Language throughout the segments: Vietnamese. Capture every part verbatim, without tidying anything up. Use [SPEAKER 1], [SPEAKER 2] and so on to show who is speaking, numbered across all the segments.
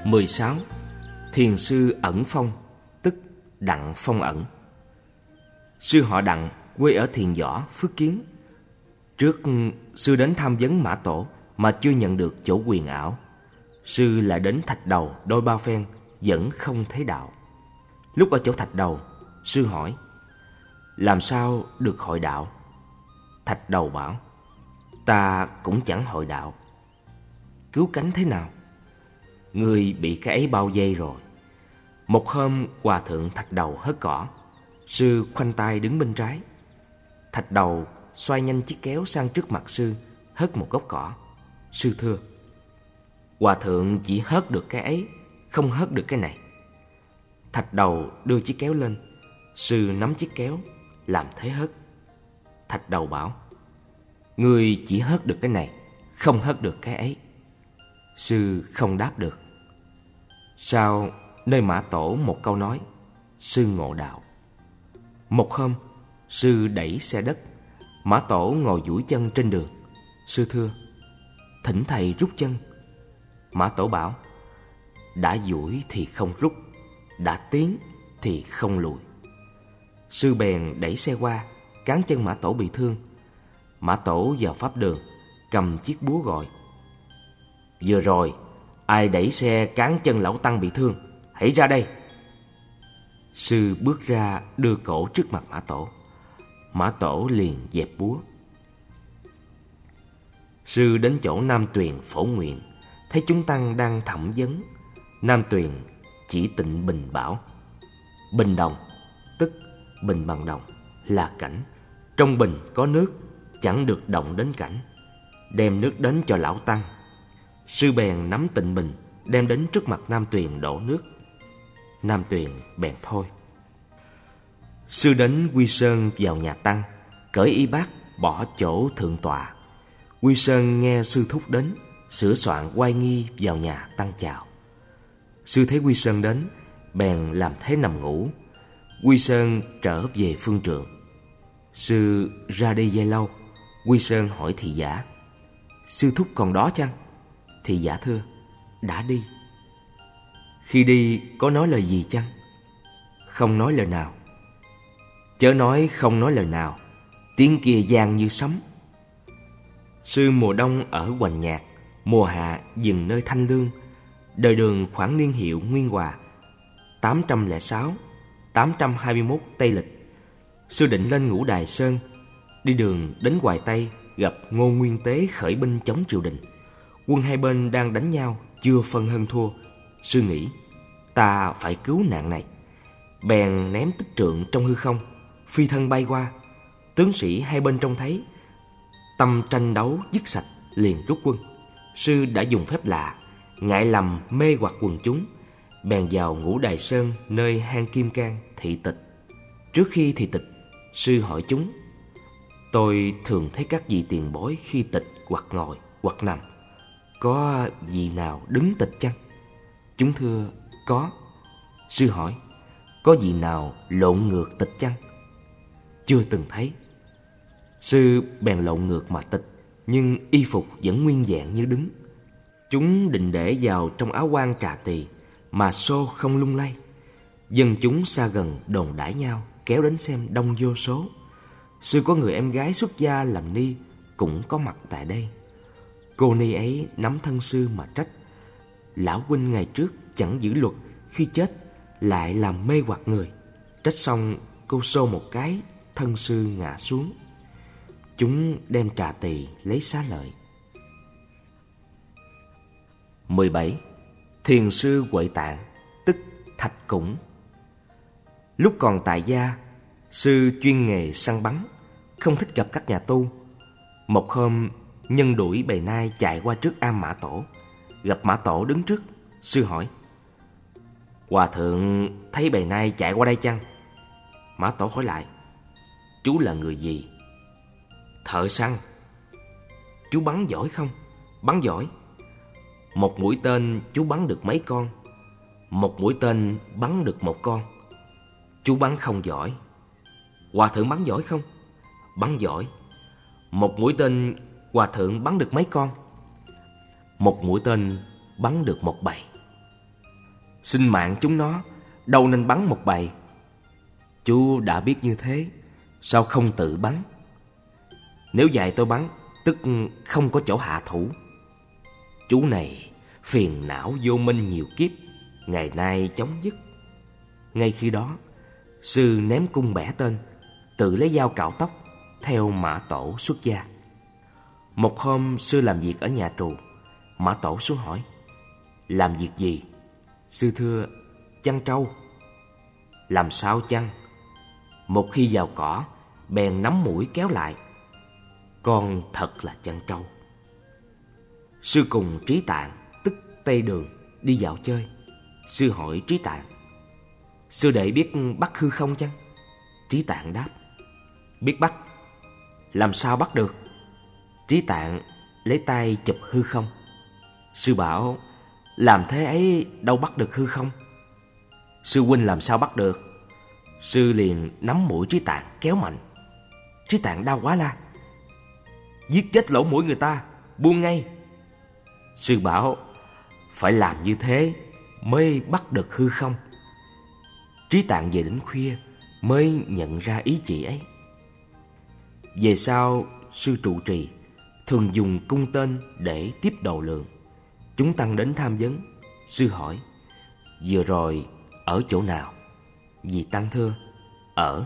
[SPEAKER 1] mười sáu. Thiền sư ẩn phong, tức Đặng Phong Ẩn. Sư họ Đặng, quê ở Thiền Võ, Phước Kiến. Trước sư đến tham vấn Mã Tổ mà chưa nhận được chỗ quyền ảo. Sư lại đến Thạch Đầu đôi ba phen, vẫn không thấy đạo. Lúc ở chỗ Thạch Đầu, sư hỏi: làm sao được hội đạo? Thạch Đầu bảo: ta cũng chẳng hội đạo. Cứu cánh thế nào? Người bị cái ấy bao vây rồi. Một hôm, hòa thượng Thạch Đầu hớt cỏ. Sư khoanh tay đứng bên trái. Thạch Đầu xoay nhanh chiếc kéo sang trước mặt sư, hớt một gốc cỏ. Sư thưa: hòa thượng chỉ hớt được cái ấy, không hớt được cái này. Thạch Đầu đưa chiếc kéo lên. Sư nắm chiếc kéo, làm thế hớt. Thạch Đầu bảo: ngươi chỉ hớt được cái này, không hớt được cái ấy. Sư không đáp được. Sau nơi Mã Tổ một câu nói, sư ngộ đạo. Một hôm, sư đẩy xe đất. Mã Tổ ngồi duỗi chân trên đường. Sư thưa: thỉnh thầy rút chân. Mã Tổ bảo: đã duỗi thì không rút, đã tiến thì không lùi. Sư bèn đẩy xe qua, cán chân Mã Tổ bị thương. Mã Tổ vào pháp đường, cầm chiếc búa gọi: vừa rồi ai đẩy xe cán chân lão tăng bị thương, hãy ra đây. Sư bước ra, đưa cổ trước mặt Mã Tổ. Mã Tổ liền dẹp búa. Sư đến chỗ Nam Tuyền phổ nguyện, thấy chúng tăng đang thẩm vấn. Nam Tuyền chỉ Tịnh Bình bảo: bình đồng, tức bình bằng đồng, là cảnh. Trong bình có nước, chẳng được động đến cảnh. Đem nước đến cho lão tăng. Sư bèn nắm Tịnh Bình, đem đến trước mặt Nam Tuyền đổ nước. Nam Tuyền bèn thôi. Sư đến Quy Sơn vào nhà tăng, cởi y bát bỏ chỗ thượng tọa. Quy Sơn nghe sư thúc đến, sửa soạn oai nghi vào nhà tăng chào. Sư thấy Quy Sơn đến, bèn làm thế nằm ngủ. Quy Sơn trở về phương trượng. Sư ra đi giây lâu. Quy Sơn hỏi thị giả: sư thúc còn đó chăng? Thị giả thưa: đã đi. Khi đi có nói lời gì chăng? Không nói lời nào. Chớ nói không nói lời nào, tiếng kia vang như sấm. Sư mùa đông ở Hoành Nhạc, mùa hạ dừng nơi Thanh Lương. Đời Đường khoảng niên hiệu Nguyên Hòa, tám trăm lẻ sáu, tám trăm hai mươi mốt Tây Lịch. Sư định lên Ngũ Đài Sơn. Đi đường đến Hoài Tây, gặp Ngô Nguyên Tế khởi binh chống triều đình. Quân hai bên đang đánh nhau, chưa phân hơn thua. Sư nghĩ ta phải cứu nạn này, bèn ném tích trượng trong hư không, phi thân bay qua. Tướng sĩ hai bên trông thấy, tâm tranh đấu dứt sạch, liền rút quân. Sư đã dùng phép lạ, ngại lầm mê hoặc quần chúng, bèn vào Ngũ Đài Sơn nơi hang Kim Cang thị tịch. Trước khi thị tịch, sư hỏi chúng: tôi thường thấy các vị tiền bối khi tịch hoặc ngồi hoặc nằm, có vị nào đứng tịch chăng? Chúng thưa: có. Sư hỏi: có vị nào lộn ngược tịch chăng? Chưa từng thấy. Sư bèn lộn ngược mà tịch, nhưng y phục vẫn nguyên vẹn như đứng. Chúng định để vào trong áo quan trà tỳ, mà xô không lung lay. Dân chúng xa gần đồn đãi nhau, kéo đến xem đông vô số. Sư có người em gái xuất gia làm ni, cũng có mặt tại đây. Cô ni ấy nắm thân sư mà trách: lão huynh ngày trước chẳng giữ luật, khi chết lại làm mê hoặc người. Trách xong, cô xô một cái, thân sư ngã xuống. Chúng đem trà tỳ lấy xá lợi. mười bảy. Thiền sư Huệ Tạng, tức Thạch Củng. Lúc còn tại gia, sư chuyên nghề săn bắn, không thích gặp các nhà tu. Một hôm, nhân đuổi bầy nai chạy qua trước am Mã Tổ. Gặp Mã Tổ đứng trước, sư hỏi: hòa thượng thấy bầy nai chạy qua đây chăng? Mã Tổ hỏi lại: chú là người gì? Thợ săn. Chú bắn giỏi không? Bắn giỏi. Một mũi tên chú bắn được mấy con? Một mũi tên bắn được một con. Chú bắn không giỏi. Hòa thượng bắn giỏi không? Bắn giỏi. Một mũi tên hòa thượng bắn được mấy con? Một mũi tên bắn được một bầy. Sinh mạng chúng nó đâu nên bắn một bầy. Chú đã biết như thế, sao không tự bắn? Nếu dạy tôi bắn, tức không có chỗ hạ thủ. Chú này phiền não vô minh nhiều kiếp, ngày nay chóng dứt. Ngay khi đó, sư ném cung bẻ tên, tự lấy dao cạo tóc, theo Mã Tổ xuất gia. Một hôm sư làm việc ở nhà trù, Mã Tổ xuống hỏi: làm việc gì? Sư thưa: chăn trâu. Làm sao chăn? Một khi vào cỏ, bèn nắm mũi kéo lại. Con thật là chăn trâu. Sư cùng Trí Tạng, tức Tây Đường, đi dạo chơi. Sư hỏi Trí Tạng: sư đệ biết bắt hư không chăng? Trí Tạng đáp: biết bắt. Làm sao bắt được? Trí Tạng lấy tay chụp hư không. Sư bảo: làm thế ấy đâu bắt được hư không? Sư huynh làm sao bắt được? Sư liền nắm mũi Trí Tạng kéo mạnh. Trí Tạng đau quá la: giết chết lỗ mũi người ta, buông ngay. Sư bảo: phải làm như thế mới bắt được hư không. Trí Tạng về đến khuya mới nhận ra ý chỉ ấy. Về sau, sư trụ trì thường dùng cung tên để tiếp đầu lượng. Chúng tăng đến tham vấn. Sư hỏi: vừa rồi ở chỗ nào? Vị tăng thưa: ở.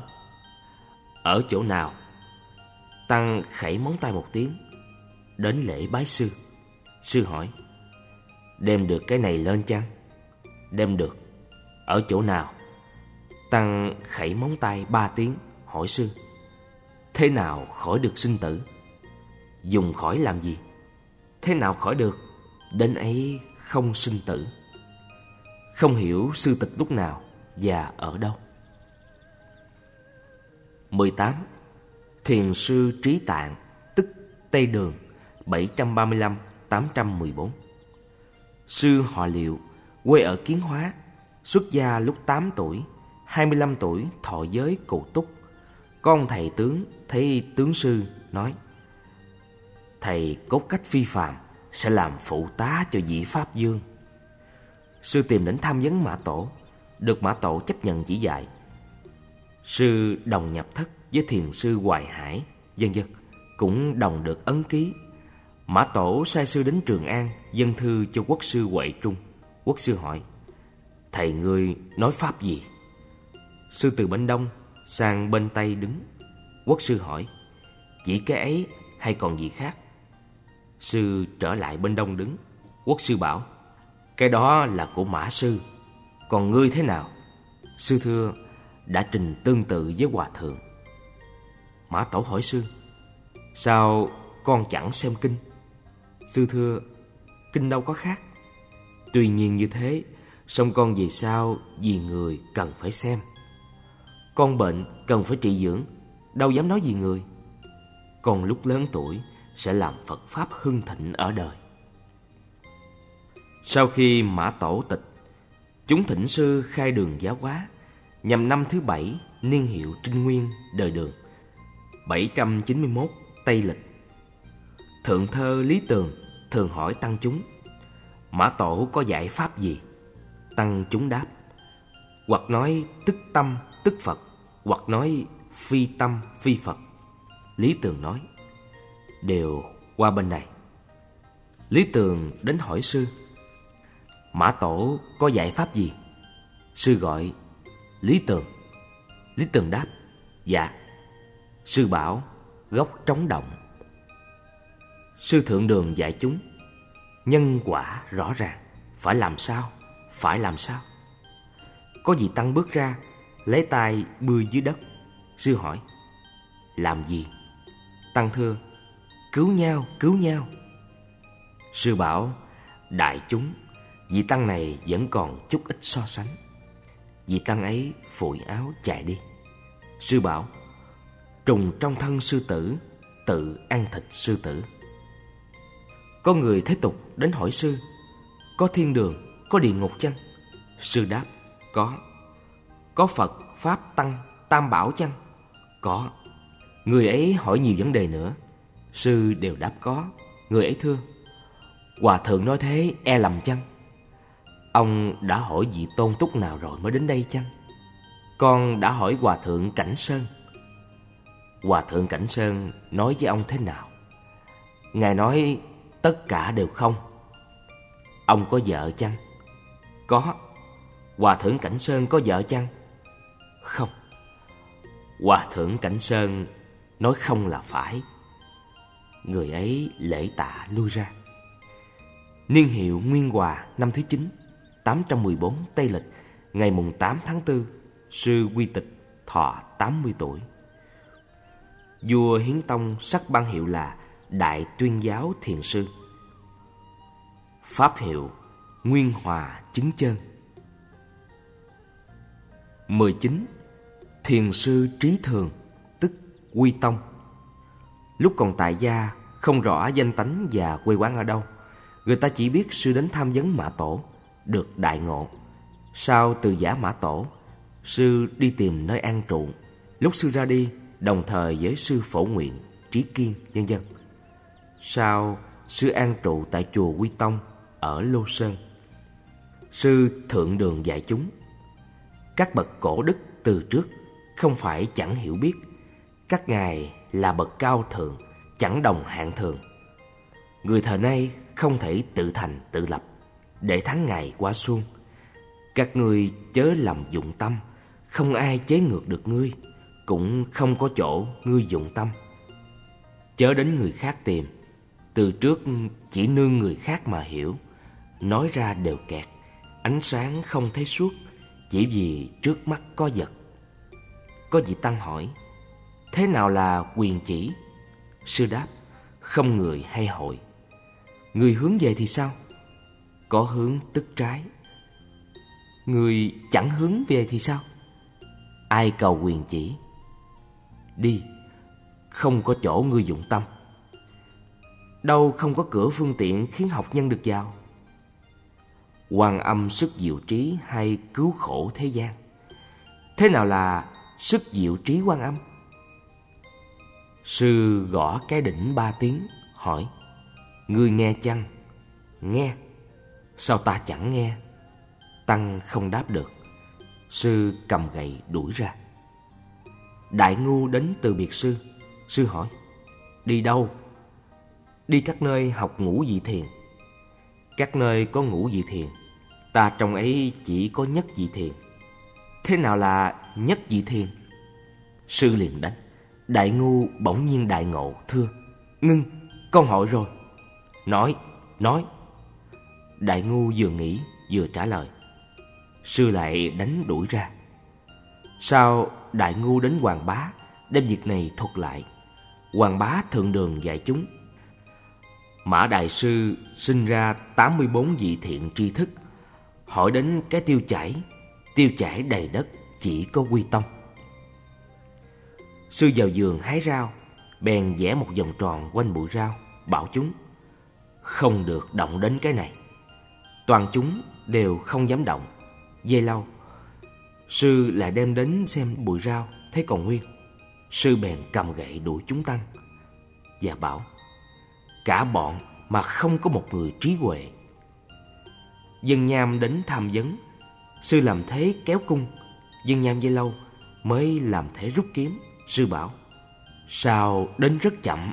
[SPEAKER 1] Ở chỗ nào? Tăng khẩy móng tay một tiếng, đến lễ bái sư. Sư hỏi: đem được cái này lên chăng? Đem được. Ở chỗ nào? Tăng khẩy móng tay ba tiếng, hỏi sư: thế nào khỏi được sinh tử? Dùng khỏi làm gì? Thế nào khỏi được? Đến ấy không sinh tử. Không hiểu sư tịch lúc nào và ở đâu. mười tám. Thiền sư Trí Tạng, tức Tây Đường, bảy trăm ba mươi lăm đến tám trăm mười bốn. Sư họ Liệu, quê ở Kiến Hóa, xuất gia lúc tám tuổi, hai mươi lăm tuổi thọ giới Cụ Túc. Con thầy tướng thấy tướng sư nói: thầy cốt cách phi phàm, sẽ làm phụ tá cho vị Pháp Dương. Sư tìm đến tham vấn Mã Tổ, được Mã Tổ chấp nhận chỉ dạy. Sư đồng nhập thất với thiền sư Hoài Hải, vân vân, cũng đồng được ấn ký. Mã Tổ sai sư đến Trường An dâng thư cho quốc sư Huệ Trung. Quốc sư hỏi: thầy ngươi nói pháp gì? Sư từ bên đông sang bên tây đứng. Quốc sư hỏi: chỉ cái ấy hay còn gì khác? Sư trở lại bên đông đứng. Quốc sư bảo: cái đó là của Mã sư. Còn ngươi thế nào? Sư thưa: đã trình tương tự với hòa thượng. Mã Tổ hỏi sư: sao con chẳng xem kinh? Sư thưa: kinh đâu có khác. Tuy nhiên như thế, song con vì sao vì người cần phải xem. Con bệnh cần phải trị dưỡng, đâu dám nói gì người. Con lúc lớn tuổi sẽ làm Phật Pháp hưng thịnh ở đời. Sau khi Mã Tổ tịch, chúng thỉnh sư khai đường giáo hóa, nhằm năm thứ bảy niên hiệu Trinh Nguyên đời Đường, bảy trăm chín mươi mốt Tây Lịch. Thượng thơ Lý Tường thường hỏi tăng chúng: Mã Tổ có dạy pháp gì? Tăng chúng đáp: hoặc nói tức tâm tức Phật, hoặc nói phi tâm phi Phật. Lý Tường nói: đều qua bên này. Lý Tường đến hỏi sư: Mã Tổ có dạy pháp gì? Sư gọi: Lý Tường. Lý Tường đáp: dạ. Sư bảo: gốc trống động. Sư Thượng Đường dạy chúng: nhân quả rõ ràng, phải làm sao, phải làm sao. Có vị tăng bước ra, lấy tay bươi dưới đất. Sư hỏi: làm gì? Tăng thưa: cứu nhau, cứu nhau. Sư bảo: đại chúng, vị tăng này vẫn còn chút ít so sánh. Vị tăng ấy phủi áo chạy đi. Sư bảo: trùng trong thân sư tử, tự ăn thịt sư tử. Có người thế tục đến hỏi sư: có thiên đường, có địa ngục chăng? Sư đáp: có. Có Phật, Pháp, Tăng, Tam Bảo chăng? Có. Người ấy hỏi nhiều vấn đề nữa. Sư đều đáp có. Người ấy thưa: hòa thượng nói thế e lầm chăng? Ông đã hỏi vị tôn túc nào rồi mới đến đây chăng? Con đã hỏi Hòa thượng Cảnh Sơn. Hòa thượng Cảnh Sơn nói với ông thế nào? Ngài nói tất cả đều không. Ông có vợ chăng? Có. Hòa thượng Cảnh Sơn có vợ chăng? Không. Hòa thượng Cảnh Sơn nói không là phải. Người ấy lễ tạ lui ra. Niên hiệu Nguyên Hòa năm thứ chín, tám trăm mười bốn Tây Lịch, ngày mùng tám tháng tư, sư quy tịch thọ tám mươi tuổi. Vua Hiến Tông sắc ban hiệu là Đại Tuyên Giáo Thiền Sư. Pháp hiệu Nguyên Hòa Chứng Chơn. mười chín. Thiền sư Trí Thường, tức Quy Tông. Lúc còn tại gia, không rõ danh tánh và quê quán ở đâu. Người ta chỉ biết sư đến tham vấn Mã Tổ, được đại ngộ. Sau từ giả Mã Tổ, sư đi tìm nơi an trụ. Lúc sư ra đi, đồng thời với sư Phổ Nguyện, Trí Kiên, vân vân. Sau, sư an trụ tại chùa Quy Tông ở Lô Sơn. Sư thượng đường dạy chúng. Các bậc cổ đức từ trước không phải chẳng hiểu biết, các ngài là bậc cao thượng, chẳng đồng hạng thường. Người thời nay không thể tự thành tự lập, để tháng ngày qua xuân. Các ngươi chớ làm dụng tâm, không ai chế ngược được ngươi, cũng không có chỗ ngươi dụng tâm. Chớ đến người khác tìm, từ trước chỉ nương người khác mà hiểu, nói ra đều kẹt, ánh sáng không thấy suốt, chỉ vì trước mắt có vật. Có vị tăng hỏi, thế nào là quyền chỉ? Sư đáp, không người hay hội. Người hướng về thì sao? Có hướng tức trái. Người chẳng hướng về thì sao? Ai cầu quyền chỉ? Đi, không có chỗ ngươi dụng tâm. Đâu không có cửa phương tiện khiến học nhân được vào. Quan âm sức diệu trí hay cứu khổ thế gian? Thế nào là sức diệu trí Quan âm? Sư gõ cái đỉnh ba tiếng, hỏi, ngươi nghe chăng? Nghe. Sao ta chẳng nghe? Tăng không đáp được. Sư cầm gậy đuổi ra. Đại ngu đến từ biệt sư. Sư hỏi, đi đâu? Đi các nơi học ngũ vị thiền. Các nơi có ngũ vị thiền, ta trong ấy chỉ có nhất vị thiền. Thế nào là nhất vị thiền? Sư liền đánh. Đại ngu bỗng nhiên đại ngộ, thưa, ngưng, con hỏi rồi. Nói, nói. Đại ngu vừa nghĩ vừa trả lời. Sư lại đánh đuổi ra. Sau đại ngu đến Hoàng Bá, đem việc này thuật lại. Hoàng Bá thượng đường dạy chúng. Mã đại sư sinh ra tám mươi bốn vị thiện tri thức. Hỏi đến cái tiêu chảy, tiêu chảy đầy đất chỉ có Quy Tông. Sư vào vườn hái rau, bèn vẽ một vòng tròn quanh bụi rau, bảo chúng không được động đến cái này. Toàn chúng đều không dám động. Giây lâu, sư lại đem đến xem bụi rau, thấy còn nguyên. Sư bèn cầm gậy đuổi chúng tăng và bảo, cả bọn mà không có một người trí huệ. Dân nham đến tham vấn. Sư làm thế kéo cung. Dân nham giây lâu mới làm thế rút kiếm. Sư bảo, sao đến rất chậm?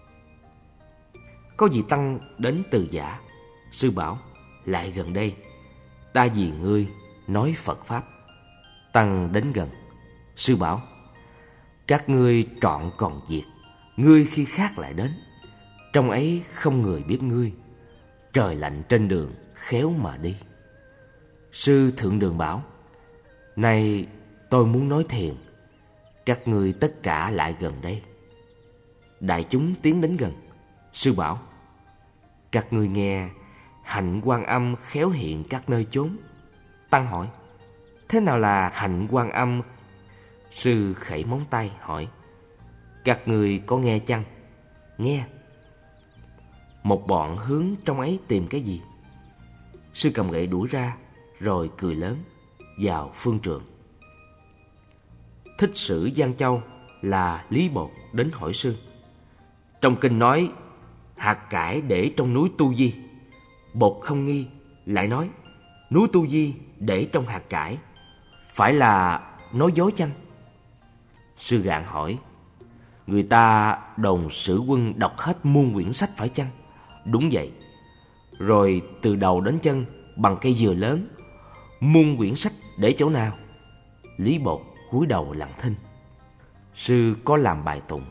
[SPEAKER 1] Có vị tăng đến từ giả. Sư bảo, lại gần đây, ta vì ngươi nói Phật Pháp. Tăng đến gần. Sư bảo, các ngươi trọn còn việc, ngươi khi khác lại đến. Trong ấy không người biết ngươi, trời lạnh trên đường khéo mà đi. Sư thượng đường bảo, này tôi muốn nói thiền, các ngươi tất cả lại gần đây. Đại chúng tiến đến gần. Sư bảo, các ngươi nghe hạnh Quan Âm khéo hiện các nơi chốn. Tăng hỏi, thế nào là hạnh Quan Âm? Sư khẩy móng tay hỏi, các ngươi có nghe chăng? Nghe. Một bọn hướng trong ấy tìm cái gì? Sư cầm gậy đuổi ra, rồi cười lớn vào phương trượng. Thích sử Giang Châu là Lý Bột đến hỏi sư. Trong kinh nói hạt cải để trong núi tu di. Bột không nghi, lại nói núi Tu Di để trong hạt cải, phải là nói dối chăng? Sư gạn hỏi. Người ta đồn sử quân đọc hết muôn quyển sách phải chăng? Đúng vậy. Rồi từ đầu đến chân bằng cây dừa lớn, muôn quyển sách để chỗ nào? Lý Bột cúi đầu lặng thinh. Sư có làm bài tụng: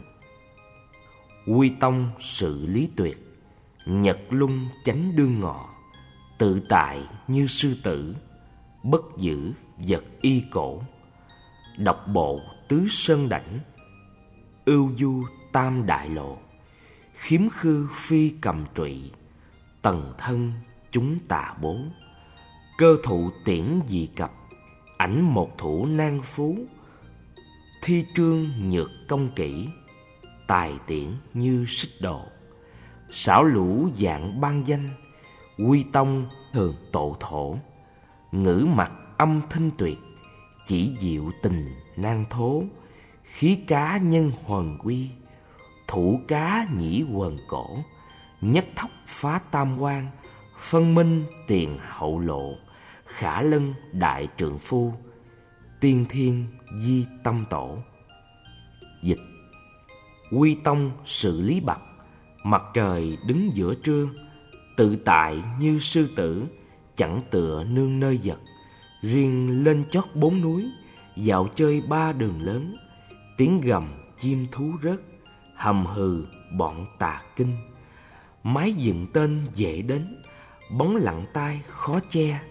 [SPEAKER 1] Quy tông sự lý tuyệt, nhật luân chánh đương ngọ, tự tại như sư tử, bất giữ vật y cổ. Độc bộ tứ sơn đảnh, ưu du tam đại lộ, khiếm khư phi cầm trụy, tần thân chúng tà bố. Cơ thụ tiễn dị cập, ảnh một thủ nan phú, thi trương nhược công kỹ, tài tiễn như xích độ. Xảo lũ dạng ban danh, quy tông thường tổ thổ. Ngữ mặt âm thanh tuyệt, chỉ diệu tình nan thố. Khí cá nhân hoàn quy, thủ cá nhĩ quần cổ. Nhất thóc phá tam quan, phân minh tiền hậu lộ. Khả lân đại trượng phu, tiên thiên di tâm tổ. Dịch: Quy tông sự lý bậc, mặt trời đứng giữa trưa. Tự tại như sư tử, chẳng tựa nương nơi vật. Riêng lên chót bốn núi, dạo chơi ba đường lớn. Tiếng gầm chim thú rớt, hầm hừ bọn tà kinh. Mái dựng tên dễ đến, bóng lặng tai khó che.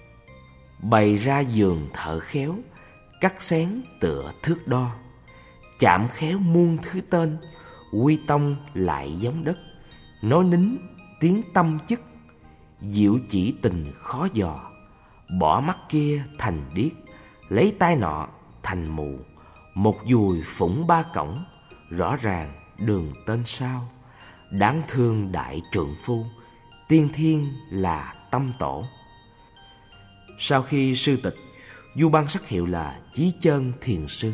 [SPEAKER 1] Bày ra giường thợ khéo, cắt xén tựa thước đo. Chạm khéo muôn thứ tên, quy tông lại giống đất. Nói nín tiếng tâm chức, diệu chỉ tình khó dò. Bỏ mắt kia thành điếc, lấy tai nọ thành mù. Một dùi phủng ba cổng, rõ ràng đường tên sao. Đáng thương đại trượng phu, tiên thiên là tâm tổ. Sau khi sư tịch, vua ban sắc hiệu là Chí Chơn Thiền Sư.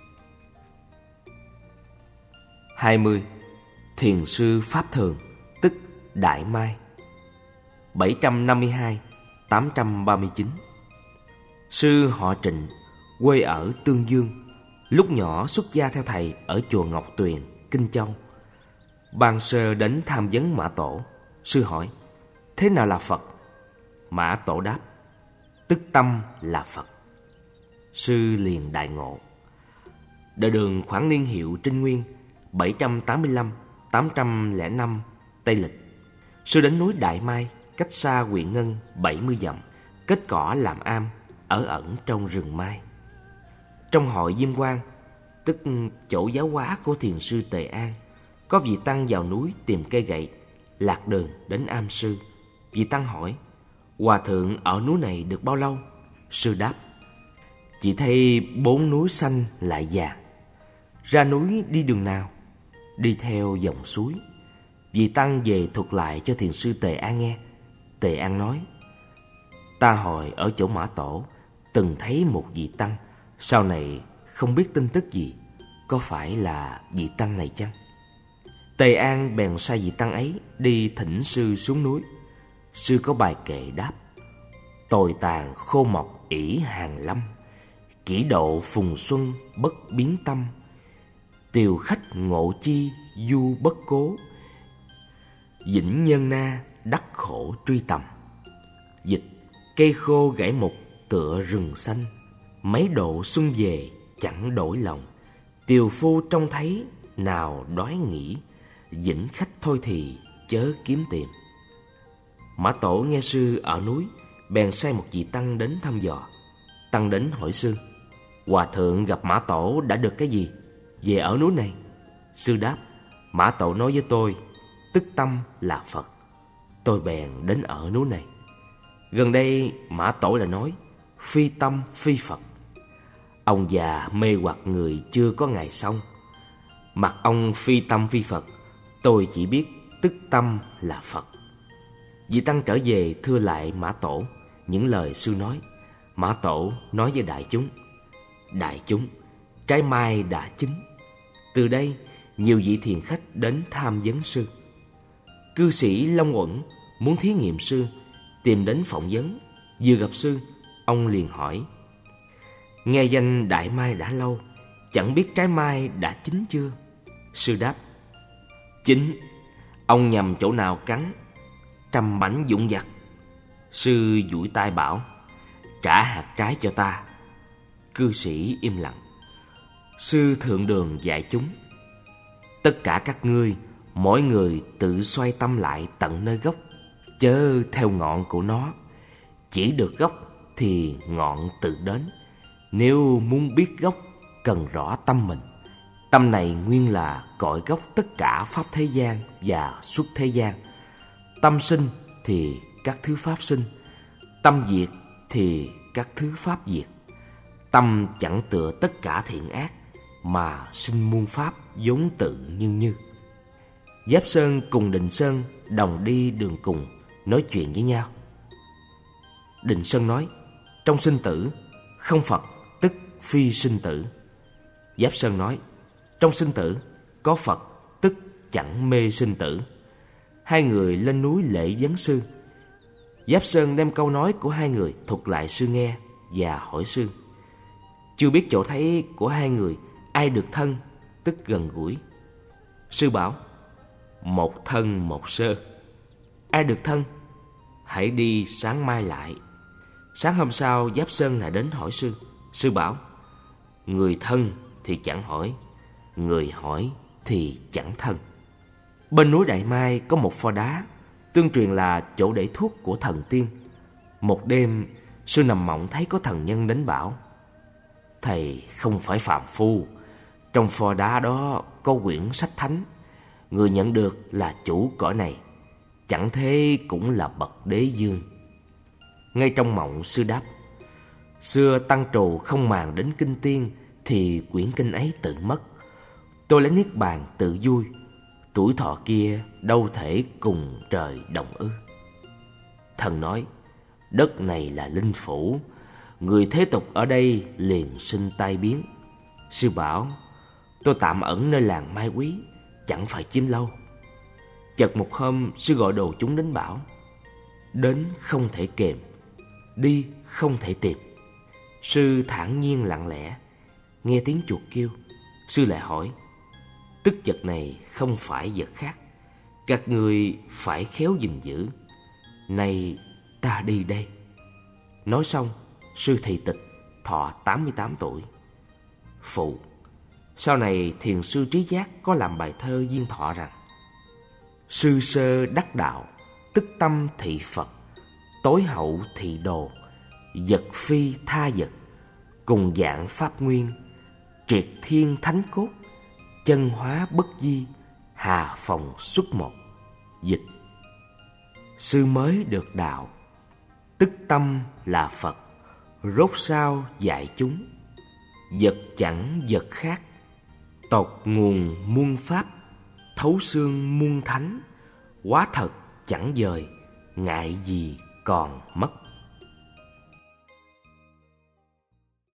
[SPEAKER 1] hai mươi. Thiền sư Pháp Thường, tức Đại Mai. bảy trăm năm mươi hai đến tám trăm ba mươi chín. Sư họ Trịnh, quê ở Tương Dương. Lúc nhỏ xuất gia theo thầy ở chùa Ngọc Tuyền, Kinh Châu. Ban sơ đến tham vấn Mã Tổ. Sư hỏi: thế nào là Phật? Mã Tổ đáp: tức tâm là Phật. Sư liền đại ngộ. Đời Đường khoảng niên hiệu Trinh Nguyên bảy trăm tám mươi lăm đến tám trăm lẻ năm Tây Lịch. Sư đến núi Đại Mai, cách xa huyện Ngân bảy mươi dặm, kết cỏ làm am, ở ẩn trong rừng mai. Trong hội Diêm Quang, tức chỗ giáo hóa của thiền sư Tề An, có vị tăng vào núi tìm cây gậy, lạc đường đến am sư. Vị tăng hỏi: hòa thượng ở núi này được bao lâu? Sư đáp: chỉ thấy bốn núi xanh lại vàng. Ra núi đi đường nào? Đi theo dòng suối. Vị tăng về thuật lại cho thiền sư Tề An nghe. Tề An nói: ta hồi ở chỗ Mã Tổ từng thấy một vị tăng, sau này không biết tin tức gì. Có phải là vị tăng này chăng? Tề An bèn sai vị tăng ấy đi thỉnh sư xuống núi. Sư có bài kệ đáp: tồi tàn khô mọc ỷ hàng lâm, kỷ độ phùng xuân bất biến tâm. Tiều khách ngộ chi du bất cố, vĩnh nhân na đắc khổ truy tầm. Dịch: cây khô gãy mục tựa rừng xanh, mấy độ xuân về chẳng đổi lòng. Tiều phu trông thấy nào đói nghĩ, vĩnh khách thôi thì chớ kiếm tìm. Mã Tổ nghe sư ở núi, bèn sai một vị tăng đến thăm dò. Tăng đến hỏi sư: hòa thượng gặp Mã Tổ đã được cái gì về ở núi này? Sư đáp: Mã Tổ nói với tôi tức tâm là Phật, tôi bèn đến ở núi này. Gần đây Mã Tổ lại nói phi tâm phi Phật. Ông già mê hoặc người chưa có ngày xong. Mặt ông phi tâm phi Phật, tôi chỉ biết tức tâm là Phật. Vị tăng trở về thưa lại Mã Tổ những lời sư nói. Mã Tổ nói với đại chúng: đại chúng, trái mai đã chín. Từ đây nhiều vị thiền khách đến tham vấn sư. Cư sĩ Long Uẩn muốn thí nghiệm sư, tìm đến phỏng vấn. Vừa gặp sư, ông liền hỏi: nghe danh đại mai đã lâu, chẳng biết trái mai đã chín chưa? Sư đáp: chín. Ông nhầm chỗ nào cắn? Trăm mảnh vụn vặt. Sư duỗi tay bảo: trả hạt trái cho ta. Cư sĩ im lặng. Sư thượng đường dạy chúng: tất cả các ngươi, mỗi người tự xoay tâm lại tận nơi gốc, chớ theo ngọn của nó. Chỉ được gốc thì ngọn tự đến. Nếu muốn biết gốc, cần rõ tâm mình. Tâm này nguyên là cội gốc tất cả pháp thế gian và xuất thế gian. Tâm sinh thì các thứ pháp sinh, tâm diệt thì các thứ pháp diệt. Tâm chẳng tựa tất cả thiện ác, mà sinh muôn pháp vốn tự như như. Giáp Sơn cùng Định Sơn đồng đi đường cùng, nói chuyện với nhau. Định Sơn nói: trong sinh tử không Phật, tức phi sinh tử. Giáp Sơn nói: trong sinh tử có Phật, tức chẳng mê sinh tử. Hai người lên núi lễ vấn sư. Giáp Sơn đem câu nói của hai người thuật lại sư nghe và hỏi sư. Chưa biết chỗ thấy của hai người ai được thân, tức gần gũi. Sư bảo: một thân một sơ. Ai được thân? Hãy đi sáng mai lại. Sáng hôm sau, Giáp Sơn lại đến hỏi sư. Sư bảo: người thân thì chẳng hỏi, người hỏi thì chẳng thân. Bên núi Đại Mai có một pho đá, tương truyền là chỗ để thuốc của thần tiên. Một đêm, sư nằm mộng thấy có thần nhân đến bảo: thầy không phải phàm phu. Trong pho đá đó có quyển sách thánh, người nhận được là chủ cõi này, chẳng thế cũng là bậc đế dương. Ngay trong mộng, sư đáp: xưa tăng trù không màng đến kinh tiên, thì quyển kinh ấy tự mất. Tôi lấy niết bàn tự vui, tuổi thọ kia đâu thể cùng trời đồng ư. Thần nói: đất này là linh phủ, người thế tục ở đây liền sinh tai biến. Sư bảo: tôi tạm ẩn nơi làng Mai Quý, chẳng phải chiếm lâu. Chợt một hôm, sư gọi đồ chúng đến bảo: đến không thể kềm, đi không thể tìm. Sư thản nhiên lặng lẽ, nghe tiếng chuột kêu. Sư lại hỏi: tức vật này không phải vật khác, các ngươi phải khéo gìn giữ. Nay ta đi đây. Nói xong, sư thị tịch, thọ tám mươi tám tuổi. Phụ. Sau này thiền sư Trí Giác có làm bài thơ duyên thọ rằng: sư sơ đắc đạo, tức tâm thị Phật, tối hậu thị đồ, vật phi tha vật, cùng dạng pháp nguyên, triệt thiên thánh cốt, chân hóa bất di, hà phòng xuất một. Dịch: sư mới được đạo, tức tâm là Phật, rốt sao dạy chúng. Vật chẳng vật khác, tột nguồn muôn pháp, thấu xương muôn thánh. Quá thật chẳng dời, ngại gì còn mất